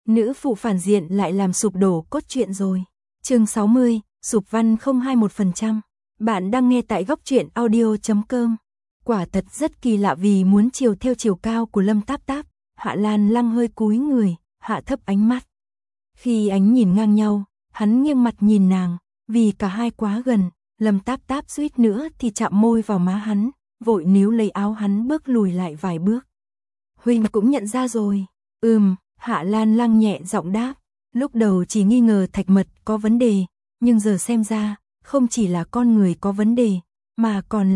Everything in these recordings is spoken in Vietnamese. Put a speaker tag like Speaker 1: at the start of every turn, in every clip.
Speaker 1: nữ phụ phản diện lại làm sụp đổ cốt truyện rồi. Chương 60, sụp văn 021%. Bạn đang nghe tại góc truyện audio.com. Quả thật rất kỳ lạ, vì muốn chiều theo chiều cao của Lâm Táp Táp, Hạ Lan Lăng hơi cúi người, hạ thấp ánh mắt. Khi ánh nhìn ngang nhau, hắn nghiêng mặt nhìn nàng, vì cả hai quá gần, Lâm Táp Táp suýt nữa thì chạm môi vào má hắn, vội níu lấy áo hắn bước lùi lại vài bước. Huynh cũng nhận ra rồi. Hạ Lan Lăng nhẹ giọng đáp, lúc đầu chỉ nghi ngờ Thạch Mật có vấn đề, nhưng giờ xem ra, không chỉ là con người có vấn đề, mà còn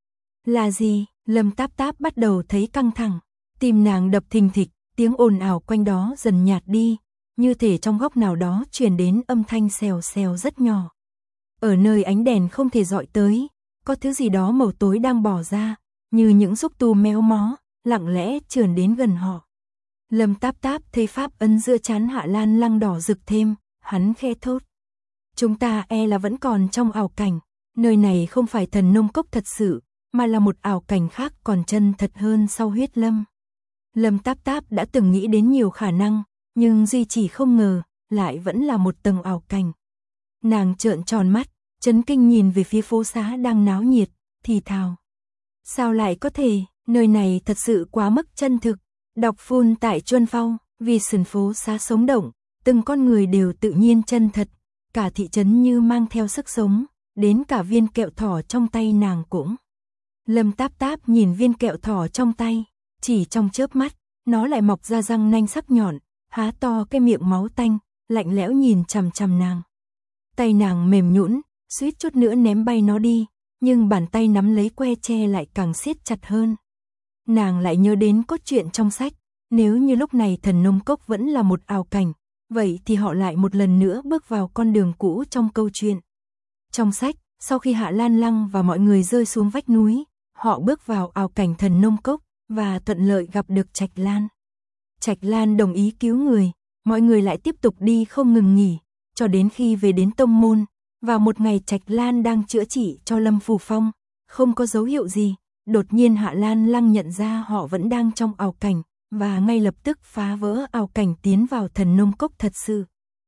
Speaker 1: là gì? Lâm Táp Táp bắt đầu thấy căng thẳng, tim nàng đập thình thịch, tiếng ồn ào quanh đó dần nhạt đi, như thể trong góc nào đó truyền đến âm thanh xèo xèo rất nhỏ. Ở nơi ánh đèn không thể dọi tới, có thứ gì đó màu tối đang bỏ ra, như những xúc tu méo mó, lặng lẽ trườn đến gần họ. Lâm Táp Táp thấy pháp ấn giữa trán Hạ Lan Lăng đỏ rực thêm, hắn khe thốt. Chúng ta là vẫn còn trong ảo cảnh, nơi này không phải Thần Nông Cốc thật sự, mà là một ảo cảnh khác còn chân thật hơn sau huyết lâm. Lâm Táp Táp đã từng nghĩ đến nhiều khả năng, nhưng duy chỉ không ngờ, lại vẫn là một tầng ảo cảnh. Nàng trợn tròn mắt, chấn kinh nhìn về phía phố xá đang náo nhiệt, thì thào. Sao lại có thể, nơi này thật sự quá mức chân thực. Đọc phun tại Chuân Phong, vì sườn phố xá sống động, từng con người đều tự nhiên chân thật, cả thị trấn như mang theo sức sống, đến cả viên kẹo thỏ trong tay nàng cũng. Lâm Táp Táp nhìn viên kẹo thỏ trong tay, chỉ trong chớp mắt, nó lại mọc ra răng nanh sắc nhọn, há to cái miệng máu tanh, lạnh lẽo nhìn chằm chằm nàng. Tay nàng mềm nhũn, suýt chút nữa ném bay nó đi, nhưng bàn tay nắm lấy que tre lại càng siết chặt hơn. Nàng lại nhớ đến cốt truyện trong sách, nếu như lúc này Thần Nông Cốc vẫn là một ảo cảnh, vậy thì họ lại một lần nữa bước vào con đường cũ trong câu chuyện. Trong sách, sau khi Hạ Lan Lăng và mọi người rơi xuống vách núi, họ bước vào ảo cảnh Thần Nông Cốc và thuận lợi gặp được Trạch Lan. Trạch Lan đồng ý cứu người, mọi người lại tiếp tục đi không ngừng nghỉ, cho đến khi về đến tông môn. Vào một ngày Trạch Lan đang chữa trị cho Lâm Phù Phong, không có dấu hiệu gì. Đột nhiên Hạ Lan Lăng nhận ra họ vẫn đang trong ảo cảnh, và ngay lập tức phá vỡ ảo cảnh tiến vào Thần Nông Cốc thật sự.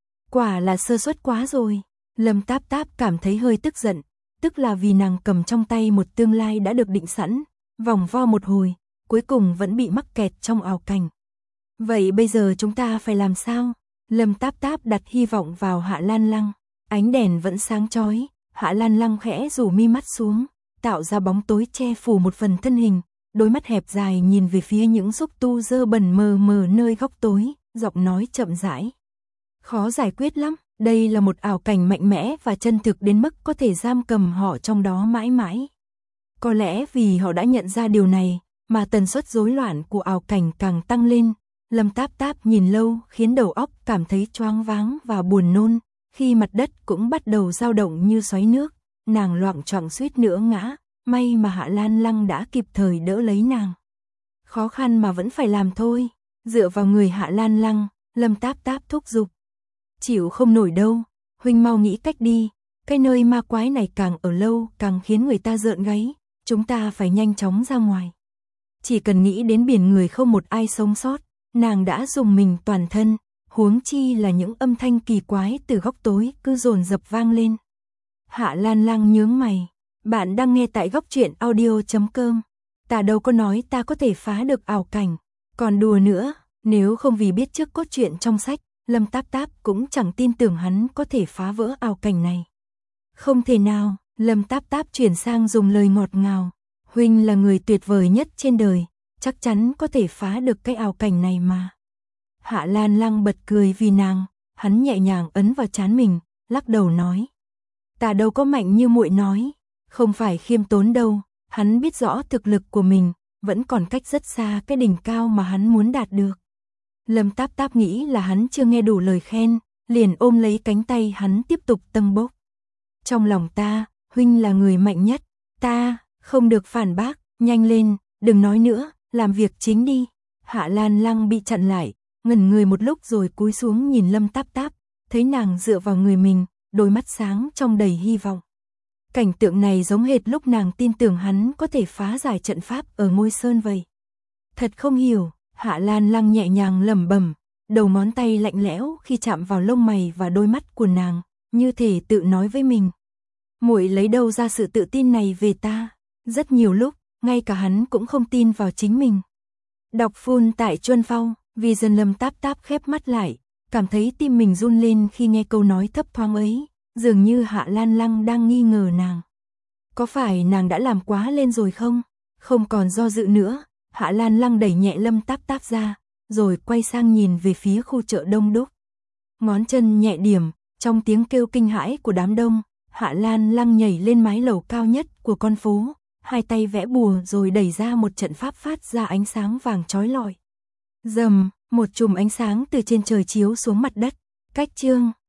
Speaker 1: Quả là sơ suất quá rồi. Lâm Táp Táp cảm thấy hơi tức giận, tức là vì nàng cầm trong tay một tương lai đã được định sẵn, vòng vo một hồi, cuối cùng vẫn bị mắc kẹt trong ảo cảnh. Vậy bây giờ chúng ta phải làm sao? Lâm Táp Táp đặt hy vọng vào Hạ Lan Lăng, ánh đèn vẫn sáng chói, Hạ Lan Lăng khẽ rủ mi mắt xuống, tạo ra bóng tối che phủ một phần thân hình, đôi mắt hẹp dài nhìn về phía những xúc tu dơ bẩn mờ mờ nơi góc tối, giọng nói chậm rãi. Khó giải quyết lắm, đây là một ảo cảnh mạnh mẽ và chân thực đến mức có thể giam cầm họ trong đó mãi mãi. Có lẽ vì họ đã nhận ra điều này, mà tần suất rối loạn của ảo cảnh càng tăng lên. Lâm Táp Táp nhìn lâu khiến đầu óc cảm thấy choáng váng và buồn nôn, khi mặt đất cũng bắt đầu dao động như xoáy nước. Nàng loạng choạng suýt nữa ngã, may mà Hạ Lan Lăng đã kịp thời đỡ lấy nàng. Khó khăn mà vẫn phải làm thôi, dựa vào người Hạ Lan Lăng, Lâm Táp Táp thúc giục. Chịu không nổi đâu, huynh mau nghĩ cách đi, cái nơi ma quái này càng ở lâu càng khiến người ta rợn gáy, chúng ta phải nhanh chóng ra ngoài. Chỉ cần nghĩ đến biển người không một ai sống sót, nàng đã dùng mình toàn thân, huống chi là những âm thanh kỳ quái từ góc tối cứ dồn dập vang lên. Hạ Lan Lăng nhướng mày, bạn đang nghe tại góc truyện audio.com. Ta đâu có nói ta có thể phá được ảo cảnh, còn đùa nữa, nếu không vì biết trước cốt truyện trong sách, Lâm Táp Táp cũng chẳng tin tưởng hắn có thể phá vỡ ảo cảnh này. Không thể nào, Lâm Táp Táp chuyển sang dùng lời ngọt ngào, huynh là người tuyệt vời nhất trên đời, chắc chắn có thể phá được cái ảo cảnh này mà. Hạ Lan Lăng bật cười vì nàng, hắn nhẹ nhàng ấn vào trán mình, lắc đầu nói. Ta đâu có mạnh như muội nói, không phải khiêm tốn đâu, hắn biết rõ thực lực của mình, vẫn còn cách rất xa cái đỉnh cao mà hắn muốn đạt được. Lâm Táp Táp nghĩ là hắn chưa nghe đủ lời khen, liền ôm lấy cánh tay hắn tiếp tục tâng bốc. Trong lòng ta, huynh là người mạnh nhất, ta, không được phản bác, nhanh lên, đừng nói nữa, làm việc chính đi. Hạ Lan Lăng bị chặn lại, ngẩn người một lúc rồi cúi xuống nhìn Lâm Táp Táp, thấy nàng dựa vào người mình, đôi mắt sáng trong đầy hy vọng. Cảnh tượng này giống hệt lúc nàng tin tưởng hắn có thể phá giải trận pháp ở Ngôi Sơn vậy. Thật không hiểu, Hạ Lan Lăng nhẹ nhàng lẩm bẩm, đầu ngón tay lạnh lẽo khi chạm vào lông mày và đôi mắt của nàng, như thể tự nói với mình. Muội lấy đâu ra sự tự tin này về ta? Rất nhiều lúc, ngay cả hắn cũng không tin vào chính mình. Đọc full tại Chuân Phong, vì dần Lâm táp táp khép mắt lại, cảm thấy tim mình run lên khi nghe câu nói thấp thoáng ấy, dường như Hạ Lan Lăng đang nghi ngờ nàng. Có phải nàng đã làm quá lên rồi không? Không còn do dự nữa, Hạ Lan Lăng đẩy nhẹ Lâm táp táp ra, rồi quay sang nhìn về phía khu chợ đông đúc. Ngón chân nhẹ điểm, trong tiếng kêu kinh hãi của đám đông, Hạ Lan Lăng nhảy lên mái lầu cao nhất của con phố, hai tay vẽ bùa rồi đẩy ra một trận pháp phát ra ánh sáng vàng chói lọi. Rầm, một chùm ánh sáng từ trên trời chiếu xuống mặt đất. Cách chương